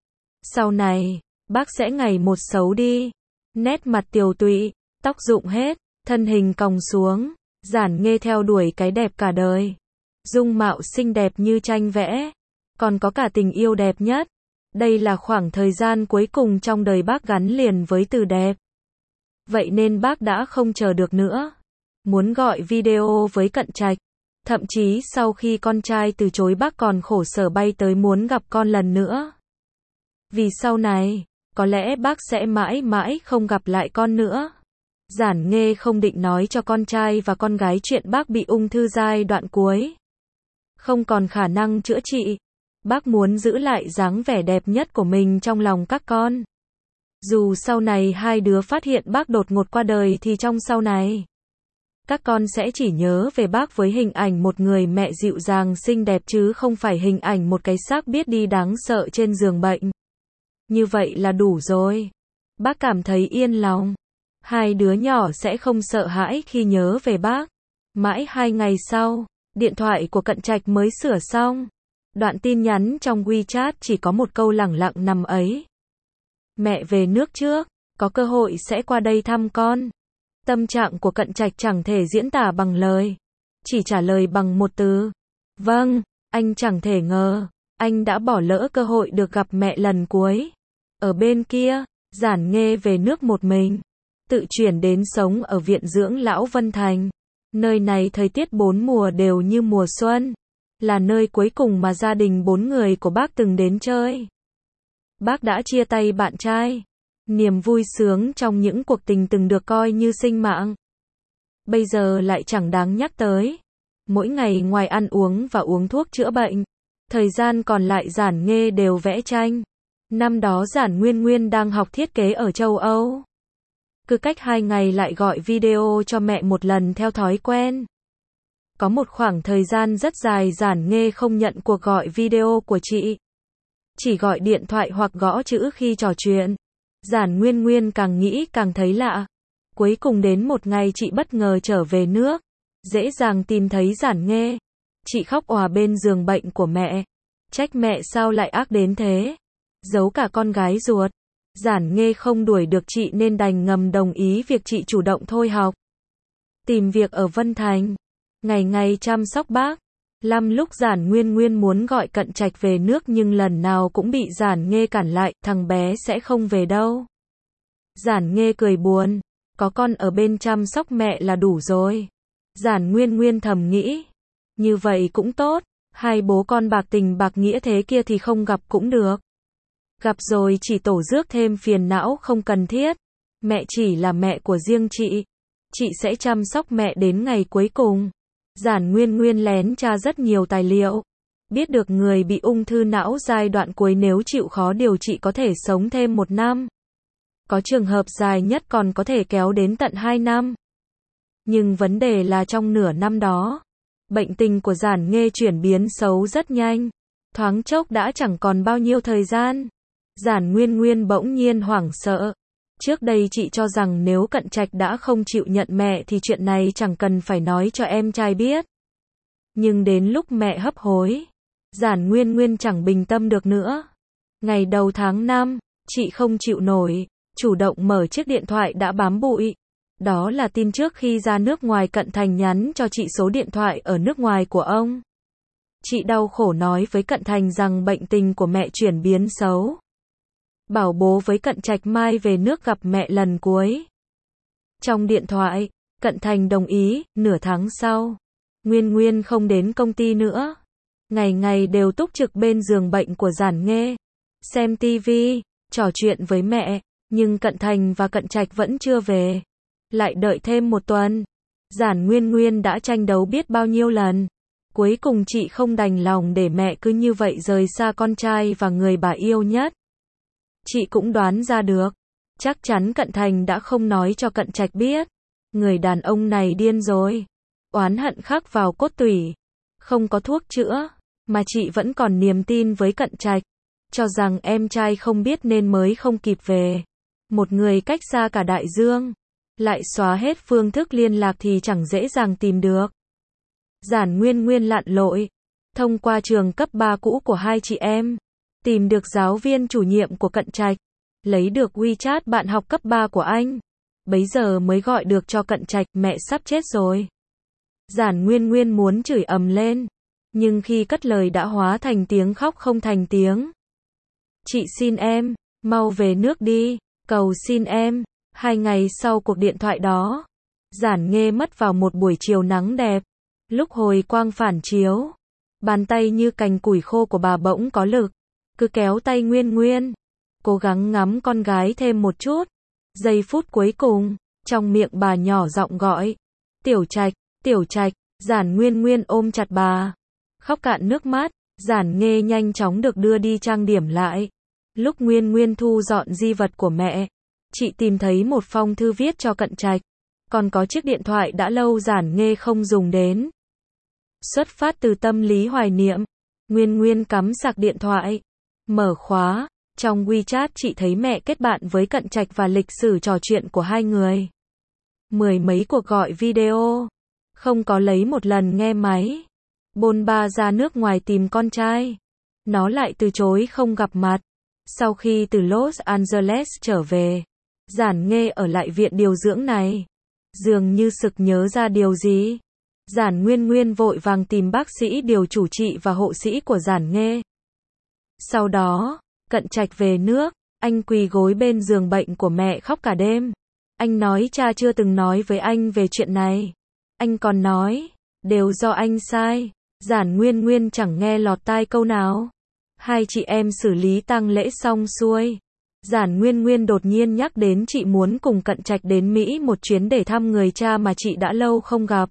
Sau này, bác sẽ ngày một xấu đi. Nét mặt tiều tụy, tóc rụng hết, thân hình còng xuống. Giản Nghê theo đuổi cái đẹp cả đời. Dung mạo xinh đẹp như tranh vẽ. Còn có cả tình yêu đẹp nhất. Đây là khoảng thời gian cuối cùng trong đời bác gắn liền với từ đẹp. Vậy nên bác đã không chờ được nữa. Muốn gọi video với Cận Trạch. Thậm chí sau khi con trai từ chối bác còn khổ sở bay tới muốn gặp con lần nữa. Vì sau này, có lẽ bác sẽ mãi mãi không gặp lại con nữa. Giản Nghê không định nói cho con trai và con gái chuyện bác bị ung thư giai đoạn cuối. Không còn khả năng chữa trị. Bác muốn giữ lại dáng vẻ đẹp nhất của mình trong lòng các con. Dù sau này hai đứa phát hiện bác đột ngột qua đời thì trong sau này, các con sẽ chỉ nhớ về bác với hình ảnh một người mẹ dịu dàng xinh đẹp chứ không phải hình ảnh một cái xác biết đi đáng sợ trên giường bệnh. Như vậy là đủ rồi. Bác cảm thấy yên lòng. Hai đứa nhỏ sẽ không sợ hãi khi nhớ về bác. Mãi hai ngày sau, điện thoại của Cận Trạch mới sửa xong. Đoạn tin nhắn trong WeChat chỉ có một câu lẳng lặng nằm ấy. Mẹ về nước trước, có cơ hội sẽ qua đây thăm con. Tâm trạng của Cận Trạch chẳng thể diễn tả bằng lời. Chỉ trả lời bằng một từ. Vâng, anh chẳng thể ngờ. Anh đã bỏ lỡ cơ hội được gặp mẹ lần cuối. Ở bên kia, Giản Nghê về nước một mình. Tự chuyển đến sống ở viện dưỡng lão Vân Thành. Nơi này thời tiết bốn mùa đều như mùa xuân. Là nơi cuối cùng mà gia đình bốn người của bác từng đến chơi. Bác đã chia tay bạn trai. Niềm vui sướng trong những cuộc tình từng được coi như sinh mạng. Bây giờ lại chẳng đáng nhắc tới. Mỗi ngày ngoài ăn uống và uống thuốc chữa bệnh, thời gian còn lại Giản Nghê đều vẽ tranh. Năm đó Giản Nguyên Nguyên đang học thiết kế ở châu Âu. Cứ cách hai ngày lại gọi video cho mẹ một lần theo thói quen. Có một khoảng thời gian rất dài Giản Nghê không nhận cuộc gọi video của chị. Chỉ gọi điện thoại hoặc gõ chữ khi trò chuyện. Giản Nguyên Nguyên càng nghĩ càng thấy lạ. Cuối cùng đến một ngày chị bất ngờ trở về nước. Dễ dàng tìm thấy Giản Nghê. Chị khóc òa bên giường bệnh của mẹ. Trách mẹ sao lại ác đến thế. Giấu cả con gái ruột. Giản Nghê không đuổi được chị nên đành ngầm đồng ý việc chị chủ động thôi học. Tìm việc ở Vân Thành. Ngày ngày chăm sóc bác. Lăm lúc Giản Nguyên Nguyên muốn gọi Cận Trạch về nước nhưng lần nào cũng bị Giản Nghê cản lại, thằng bé sẽ không về đâu. Giản Nghê cười buồn, có con ở bên chăm sóc mẹ là đủ rồi. Giản Nguyên Nguyên thầm nghĩ, như vậy cũng tốt, hai bố con bạc tình bạc nghĩa thế kia thì không gặp cũng được. Gặp rồi chỉ tổ rước thêm phiền não không cần thiết. Mẹ chỉ là mẹ của riêng chị. Chị sẽ chăm sóc mẹ đến ngày cuối cùng. Giản Nguyên Nguyên lén tra rất nhiều tài liệu. Biết được người bị ung thư não giai đoạn cuối nếu chịu khó điều trị có thể sống thêm một năm. Có trường hợp dài nhất còn có thể kéo đến tận hai năm. Nhưng vấn đề là trong nửa năm đó, bệnh tình của Giản Nghê chuyển biến xấu rất nhanh. Thoáng chốc đã chẳng còn bao nhiêu thời gian. Giản Nguyên Nguyên bỗng nhiên hoảng sợ. Trước đây chị cho rằng nếu Cận Trạch đã không chịu nhận mẹ thì chuyện này chẳng cần phải nói cho em trai biết. Nhưng đến lúc mẹ hấp hối, Giản Nguyên Nguyên chẳng bình tâm được nữa. Ngày đầu tháng năm, chị không chịu nổi, chủ động mở chiếc điện thoại đã bám bụi. Đó là tin trước khi ra nước ngoài Cận Thành nhắn cho chị số điện thoại ở nước ngoài của ông. Chị đau khổ nói với Cận Thành rằng bệnh tình của mẹ chuyển biến xấu. Bảo bố với Cận Trạch mai về nước gặp mẹ lần cuối. Trong điện thoại, Cận Thành đồng ý, nửa tháng sau. Nguyên Nguyên không đến công ty nữa. Ngày ngày đều túc trực bên giường bệnh của Giản Nghê. Xem tivi, trò chuyện với mẹ. Nhưng Cận Thành và Cận Trạch vẫn chưa về. Lại đợi thêm một tuần. Giản Nguyên Nguyên đã tranh đấu biết bao nhiêu lần. Cuối cùng chị không đành lòng để mẹ cứ như vậy rời xa con trai và người bà yêu nhất. Chị cũng đoán ra được. Chắc chắn Cận Thành đã không nói cho Cận Trạch biết. Người đàn ông này điên rồi. Oán hận khắc vào cốt tủy. Không có thuốc chữa. Mà chị vẫn còn niềm tin với Cận Trạch. Cho rằng em trai không biết nên mới không kịp về. Một người cách xa cả đại dương. Lại xóa hết phương thức liên lạc thì chẳng dễ dàng tìm được. Giản Nguyên Nguyên lặn lội. Thông qua trường cấp ba cũ của hai chị em. Tìm được giáo viên chủ nhiệm của Cận Trạch. Lấy được WeChat bạn học cấp ba của anh. Bấy giờ mới gọi được cho Cận Trạch, mẹ sắp chết rồi. Giản Nguyên Nguyên muốn chửi ầm lên. Nhưng khi cất lời đã hóa thành tiếng khóc không thành tiếng. Chị xin em, mau về nước đi, cầu xin em. Hai ngày sau cuộc điện thoại đó, Giản Nghê mất vào một buổi chiều nắng đẹp. Lúc hồi quang phản chiếu, bàn tay như cành củi khô của bà bỗng có lực, cứ kéo tay Nguyên Nguyên, cố gắng ngắm con gái thêm một chút. Giây phút cuối cùng, trong miệng bà nhỏ giọng gọi, Tiểu Trạch, Tiểu Trạch. Giản Nguyên Nguyên ôm chặt bà, khóc cạn nước mắt. Giản Nghê nhanh chóng được đưa đi trang điểm lại. Lúc Nguyên Nguyên thu dọn di vật của mẹ, chị tìm thấy một phong thư viết cho Cận Trạch, còn có chiếc điện thoại đã lâu Giản Nghê không dùng đến. Xuất phát từ tâm lý hoài niệm, Nguyên Nguyên cắm sạc điện thoại, mở khóa. Trong WeChat chị thấy mẹ kết bạn với Cận Trạch và lịch sử trò chuyện của hai người. Mười mấy cuộc gọi video, không có lấy một lần nghe máy. Bôn ba ra nước ngoài tìm con trai, nó lại từ chối không gặp mặt. Sau khi từ Los Angeles trở về, Giản Nghê ở lại viện điều dưỡng này, dường như sực nhớ ra điều gì. Giản Nguyên Nguyên vội vàng tìm bác sĩ điều chủ trị và hộ sĩ của Giản Nghê. Sau đó, Cận Trạch về nước, anh quỳ gối bên giường bệnh của mẹ khóc cả đêm. Anh nói cha chưa từng nói với anh về chuyện này. Anh còn nói, đều do anh sai. Giản Nguyên Nguyên chẳng nghe lọt tai câu nào. Hai chị em xử lý tang lễ xong xuôi, Giản Nguyên Nguyên đột nhiên nhắc đến chị muốn cùng Cận Trạch đến Mỹ một chuyến để thăm người cha mà chị đã lâu không gặp.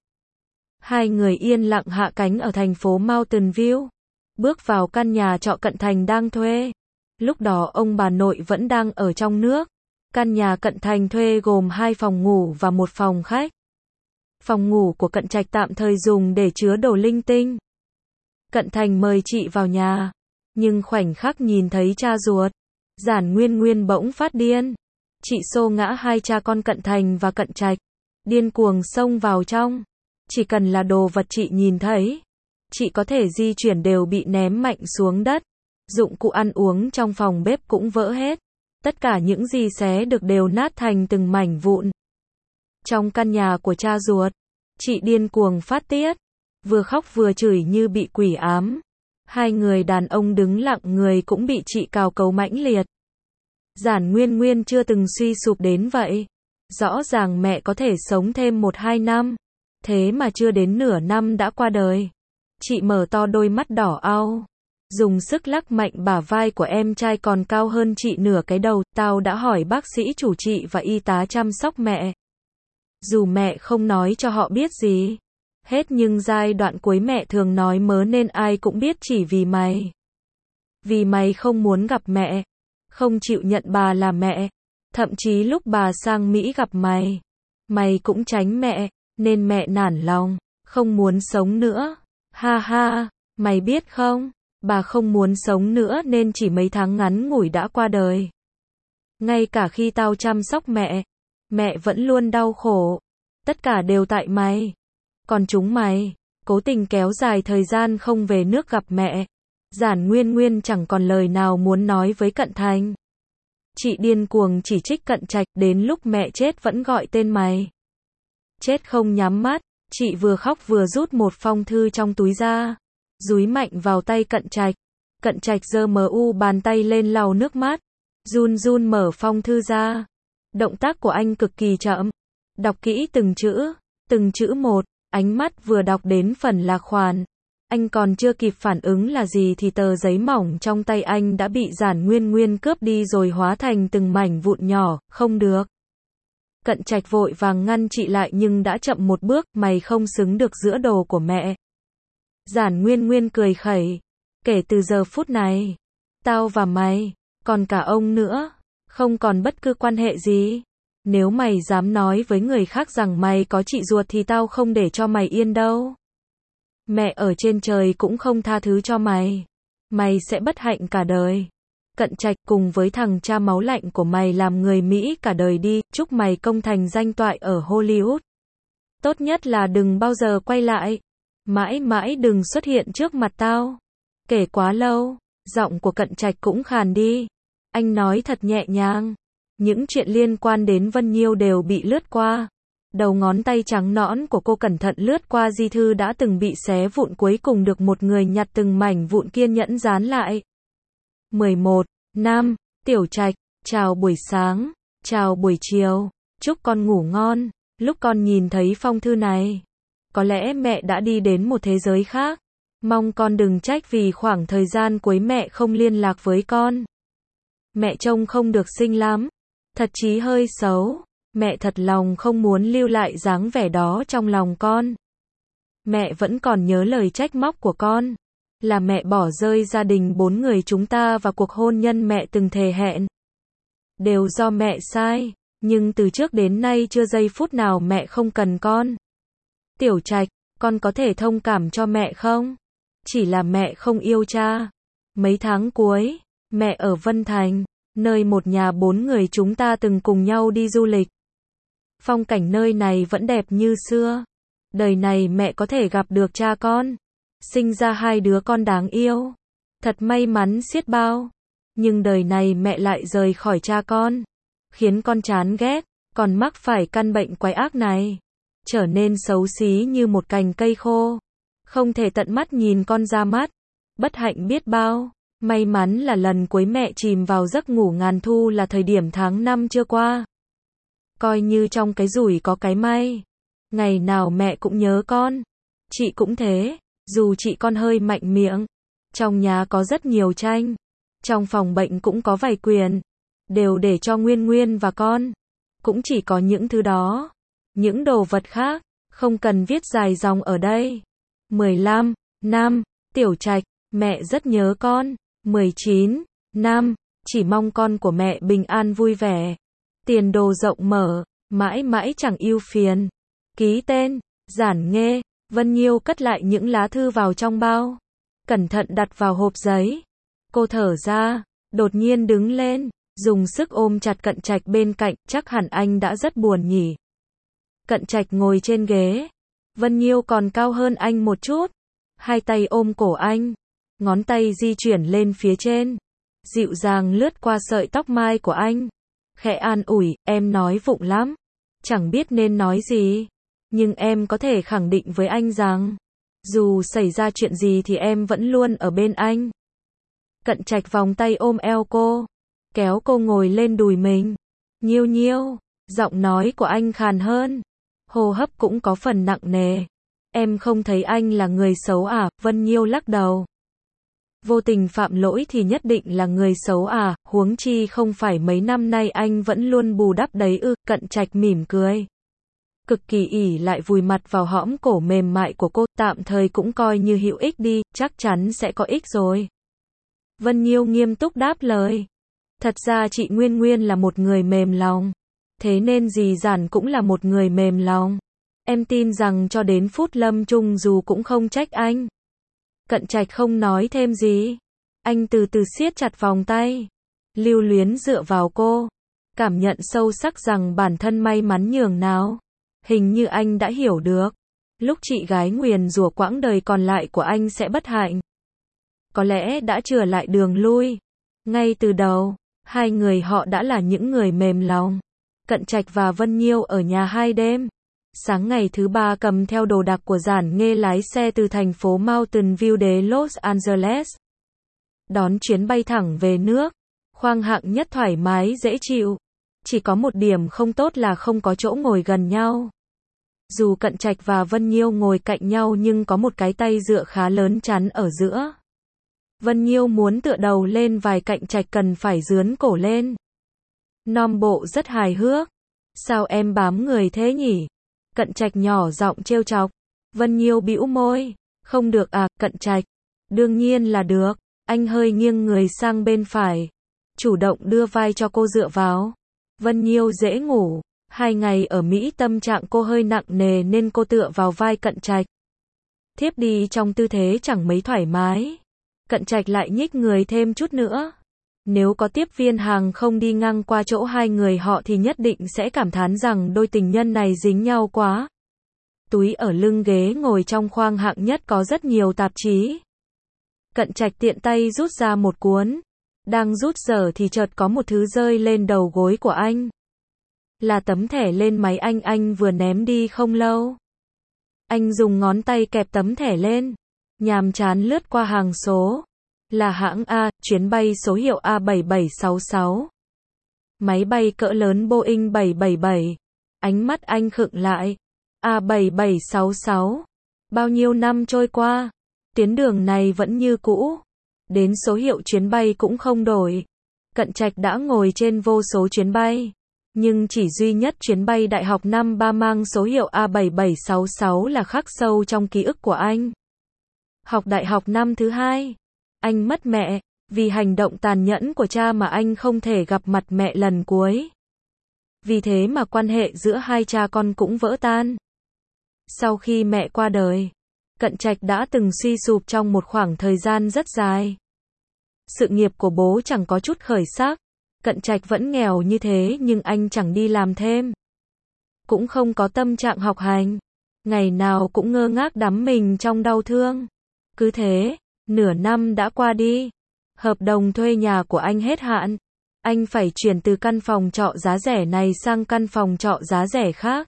Hai người yên lặng hạ cánh ở thành phố Mountain View, bước vào căn nhà trọ Cận Thành đang thuê. Lúc đó ông bà nội vẫn đang ở trong nước. Căn nhà Cận Thành thuê gồm hai phòng ngủ và một phòng khách. Phòng ngủ của Cận Trạch tạm thời dùng để chứa đồ linh tinh. Cận Thành mời chị vào nhà, nhưng khoảnh khắc nhìn thấy cha ruột, Giản Nguyên Nguyên bỗng phát điên. Chị xô ngã hai cha con Cận Thành và Cận Trạch, điên cuồng xông vào trong. Chỉ cần là đồ vật chị nhìn thấy, chị có thể di chuyển đều bị ném mạnh xuống đất. Dụng cụ ăn uống trong phòng bếp cũng vỡ hết. Tất cả những gì xé được đều nát thành từng mảnh vụn. Trong căn nhà của cha ruột, chị điên cuồng phát tiết, vừa khóc vừa chửi như bị quỷ ám. Hai người đàn ông đứng lặng người cũng bị chị cào cấu mãnh liệt. Giản Nguyên Nguyên chưa từng suy sụp đến vậy. Rõ ràng mẹ có thể sống thêm một hai năm, thế mà chưa đến nửa năm đã qua đời. Chị mở to đôi mắt đỏ au, dùng sức lắc mạnh bả vai của em trai còn cao hơn chị nửa cái đầu. Tao đã hỏi bác sĩ chủ trị và y tá chăm sóc mẹ. Dù mẹ không nói cho họ biết gì hết, nhưng giai đoạn cuối mẹ thường nói mớ nên ai cũng biết chỉ vì mày. Vì mày không muốn gặp mẹ, không chịu nhận bà là mẹ. Thậm chí lúc bà sang Mỹ gặp mày, mày cũng tránh mẹ, nên mẹ nản lòng, không muốn sống nữa. Ha ha, mày biết không, bà không muốn sống nữa nên chỉ mấy tháng ngắn ngủi đã qua đời. Ngay cả khi tao chăm sóc mẹ, mẹ vẫn luôn đau khổ. Tất cả đều tại mày. Còn chúng mày, cố tình kéo dài thời gian không về nước gặp mẹ. Giản Nguyên Nguyên chẳng còn lời nào muốn nói với Cận Thành. Chị điên cuồng chỉ trích Cận Trạch, đến lúc mẹ chết vẫn gọi tên mày. Chết không nhắm mắt, chị vừa khóc vừa rút một phong thư trong túi ra, dúi mạnh vào tay Cận Trạch. Cận Trạch giơ mu bàn tay lên lau nước mắt, run run mở phong thư ra. Động tác của anh cực kỳ chậm, đọc kỹ từng chữ, từng chữ một, ánh mắt vừa đọc đến phần lạc khoản. Anh còn chưa kịp phản ứng là gì thì tờ giấy mỏng trong tay anh đã bị Giản Nguyên Nguyên cướp đi rồi hóa thành từng mảnh vụn nhỏ. Không được. Cận Trạch vội vàng ngăn chị lại nhưng đã chậm một bước. Mày không xứng được giữa đồ của mẹ. Giản Nguyên Nguyên cười khẩy. Kể từ giờ phút này, tao và mày, còn cả ông nữa, không còn bất cứ quan hệ gì. Nếu mày dám nói với người khác rằng mày có chị ruột thì tao không để cho mày yên đâu. Mẹ ở trên trời cũng không tha thứ cho mày. Mày sẽ bất hạnh cả đời. Cận Trạch, cùng với thằng cha máu lạnh của mày làm người Mỹ cả đời đi, chúc mày công thành danh toại ở Hollywood. Tốt nhất là đừng bao giờ quay lại. Mãi mãi đừng xuất hiện trước mặt tao. Kể quá lâu, giọng của Cận Trạch cũng khàn đi. Anh nói thật nhẹ nhàng. Những chuyện liên quan đến Vân Nhiêu đều bị lướt qua. Đầu ngón tay trắng nõn của cô cẩn thận lướt qua di thư đã từng bị xé vụn, cuối cùng được một người nhặt từng mảnh vụn kiên nhẫn dán lại. mười một. Nam, Tiểu Trạch, chào buổi sáng, chào buổi chiều, chúc con ngủ ngon. Lúc con nhìn thấy phong thư này, có lẽ mẹ đã đi đến một thế giới khác. Mong con đừng trách vì khoảng thời gian cuối mẹ không liên lạc với con. Mẹ trông không được xinh lắm, thật chí hơi xấu. Mẹ thật lòng không muốn lưu lại dáng vẻ đó trong lòng con. Mẹ vẫn còn nhớ lời trách móc của con, là mẹ bỏ rơi gia đình bốn người chúng ta và cuộc hôn nhân mẹ từng thề hẹn. Đều do mẹ sai, nhưng từ trước đến nay chưa giây phút nào mẹ không cần con. Tiểu Trạch, con có thể thông cảm cho mẹ không? Chỉ là mẹ không yêu cha. Mấy tháng cuối, mẹ ở Vân Thành, nơi một nhà bốn người chúng ta từng cùng nhau đi du lịch. Phong cảnh nơi này vẫn đẹp như xưa. Đời này mẹ có thể gặp được cha con, sinh ra hai đứa con đáng yêu. Thật may mắn xiết bao. Nhưng đời này mẹ lại rời khỏi cha con, khiến con chán ghét, còn mắc phải căn bệnh quái ác này. Trở nên xấu xí như một cành cây khô. Không thể tận mắt nhìn con ra mắt. Bất hạnh biết bao. May mắn là lần cuối mẹ chìm vào giấc ngủ ngàn thu là thời điểm tháng năm chưa qua. Coi như trong cái rủi có cái may. Ngày nào mẹ cũng nhớ con. Chị cũng thế, dù chị con hơi mạnh miệng. Trong nhà có rất nhiều tranh. Trong phòng bệnh cũng có vài quyển. Đều để cho Nguyên Nguyên và con. Cũng chỉ có những thứ đó. Những đồ vật khác, không cần viết dài dòng ở đây. mười lăm. Nam, Tiểu Trạch, mẹ rất nhớ con. mười chín. Nam, chỉ mong con của mẹ bình an vui vẻ. Tiền đồ rộng mở, mãi mãi chẳng ưu phiền. Ký tên, Giản Nghê. Vân Nhiêu cất lại những lá thư vào trong bao. Cẩn thận đặt vào hộp giấy. Cô thở ra, đột nhiên đứng lên, dùng sức ôm chặt Cận Trạch bên cạnh, chắc hẳn anh đã rất buồn nhỉ. Cận Trạch ngồi trên ghế. Vân Nhiêu còn cao hơn anh một chút. Hai tay ôm cổ anh. Ngón tay di chuyển lên phía trên. Dịu dàng lướt qua sợi tóc mai của anh. Khẽ an ủi, em nói vụng lắm. Chẳng biết nên nói gì. Nhưng em có thể khẳng định với anh rằng, dù xảy ra chuyện gì thì em vẫn luôn ở bên anh. Cận Trạch vòng tay ôm eo cô. Kéo cô ngồi lên đùi mình. Nhiêu nhiêu. Giọng nói của anh khàn hơn. Hô hấp cũng có phần nặng nề. Em không thấy anh là người xấu à? Vân Nhiêu lắc đầu. Vô tình phạm lỗi thì nhất định là người xấu à? Huống chi không phải mấy năm nay anh vẫn luôn bù đắp đấy ư? Cận Trạch mỉm cười. Cực kỳ ỉ lại vùi mặt vào hõm cổ mềm mại của cô. Tạm thời cũng coi như hữu ích đi, chắc chắn sẽ có ích rồi. Vân Nhiêu nghiêm túc đáp lời. Thật ra chị Nguyên Nguyên là một người mềm lòng. Thế nên dì Giản cũng là một người mềm lòng. Em tin rằng cho đến phút lâm chung dù cũng không trách anh. Cận Trạch không nói thêm gì. Anh từ từ siết chặt vòng tay. Lưu luyến dựa vào cô. Cảm nhận sâu sắc rằng bản thân may mắn nhường nào. Hình như anh đã hiểu được. Lúc chị gái nguyền rủa quãng đời còn lại của anh sẽ bất hạnh. Có lẽ đã chừa lại đường lui. Ngay từ đầu, hai người họ đã là những người mềm lòng. Cận Trạch và Vân Nhiêu ở nhà hai đêm. Sáng ngày thứ ba cầm theo đồ đạc của Giản Nghê lái xe từ thành phố Mountain View đến Los Angeles. Đón chuyến bay thẳng về nước. Khoang hạng nhất thoải mái dễ chịu. Chỉ có một điểm không tốt là không có chỗ ngồi gần nhau. Dù Cận Trạch và Vân Nhiêu ngồi cạnh nhau nhưng có một cái tay dựa khá lớn chắn ở giữa. Vân Nhiêu muốn tựa đầu lên vài Cận Trạch cần phải dướn cổ lên. Nom bộ rất hài hước. Sao em bám người thế nhỉ? Cận Trạch nhỏ giọng trêu chọc. Vân Nhiêu bĩu môi. Không được à, Cận Trạch. Đương nhiên là được. Anh hơi nghiêng người sang bên phải. Chủ động đưa vai cho cô dựa vào. Vân Nhiêu dễ ngủ. Hai ngày ở Mỹ tâm trạng cô hơi nặng nề nên cô tựa vào vai Cận Trạch. Thiếp đi trong tư thế chẳng mấy thoải mái. Cận Trạch lại nhích người thêm chút nữa. Nếu có tiếp viên hàng không đi ngang qua chỗ hai người họ thì nhất định sẽ cảm thán rằng đôi tình nhân này dính nhau quá. Túi ở lưng ghế ngồi trong khoang hạng nhất có rất nhiều tạp chí. Cận Trạch tiện tay rút ra một cuốn. Đang rút dở thì chợt có một thứ rơi lên đầu gối của anh. Là tấm thẻ lên máy anh anh vừa ném đi không lâu. Anh dùng ngón tay kẹp tấm thẻ lên. Nhàm chán lướt qua hàng số. Là hãng A, chuyến bay số hiệu A bảy bảy sáu sáu. Máy bay cỡ lớn Boeing bảy bảy bảy. Ánh mắt anh khựng lại. A bảy bảy sáu sáu. Bao nhiêu năm trôi qua, tuyến đường này vẫn như cũ. Đến số hiệu chuyến bay cũng không đổi. Cận Trạch đã ngồi trên vô số chuyến bay. Nhưng chỉ duy nhất chuyến bay đại học năm ba mang số hiệu A bảy bảy sáu sáu là khắc sâu trong ký ức của anh. Học đại học năm thứ hai, anh mất mẹ, vì hành động tàn nhẫn của cha mà anh không thể gặp mặt mẹ lần cuối. Vì thế mà quan hệ giữa hai cha con cũng vỡ tan. Sau khi mẹ qua đời, Cận Trạch đã từng suy sụp trong một khoảng thời gian rất dài. Sự nghiệp của bố chẳng có chút khởi sắc. Cận Trạch vẫn nghèo như thế nhưng anh chẳng đi làm thêm. Cũng không có tâm trạng học hành. Ngày nào cũng ngơ ngác đắm mình trong đau thương. Cứ thế, nửa năm đã qua đi. Hợp đồng thuê nhà của anh hết hạn. Anh phải chuyển từ căn phòng trọ giá rẻ này sang căn phòng trọ giá rẻ khác.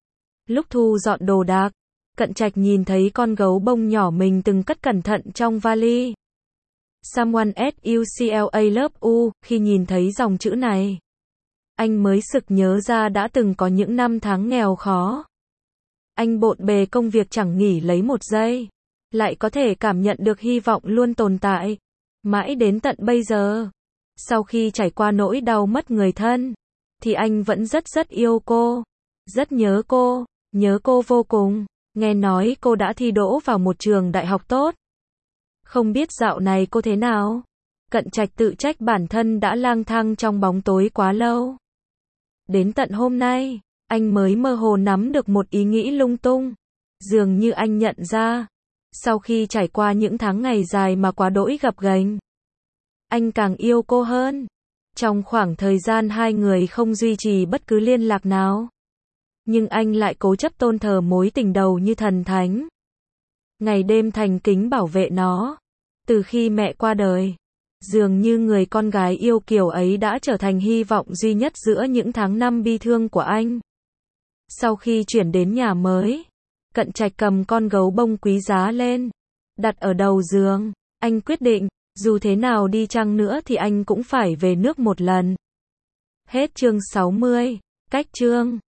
Lúc thu dọn đồ đạc, Cận Trạch nhìn thấy con gấu bông nhỏ mình từng cất cẩn thận trong vali. Someone at u xê lờ love you, khi nhìn thấy dòng chữ này, anh mới sực nhớ ra đã từng có những năm tháng nghèo khó. Anh bộn bề công việc chẳng nghỉ lấy một giây, lại có thể cảm nhận được hy vọng luôn tồn tại. Mãi đến tận bây giờ, sau khi trải qua nỗi đau mất người thân, thì anh vẫn rất rất yêu cô, rất nhớ cô, nhớ cô vô cùng. Nghe nói cô đã thi đỗ vào một trường đại học tốt. Không biết dạo này cô thế nào? Cận Trạch tự trách bản thân đã lang thang trong bóng tối quá lâu. Đến tận hôm nay, anh mới mơ hồ nắm được một ý nghĩ lung tung. Dường như anh nhận ra, sau khi trải qua những tháng ngày dài mà quá đỗi gập ghềnh, anh càng yêu cô hơn. Trong khoảng thời gian hai người không duy trì bất cứ liên lạc nào, nhưng anh lại cố chấp tôn thờ mối tình đầu như thần thánh. Ngày đêm thành kính bảo vệ nó. Từ khi mẹ qua đời, dường như người con gái yêu kiều ấy đã trở thành hy vọng duy nhất giữa những tháng năm bi thương của anh. Sau khi chuyển đến nhà mới, Cận Trạch cầm con gấu bông quý giá lên, đặt ở đầu giường. Anh quyết định, dù thế nào đi chăng nữa thì anh cũng phải về nước một lần. Hết chương sáu mươi. Cách chương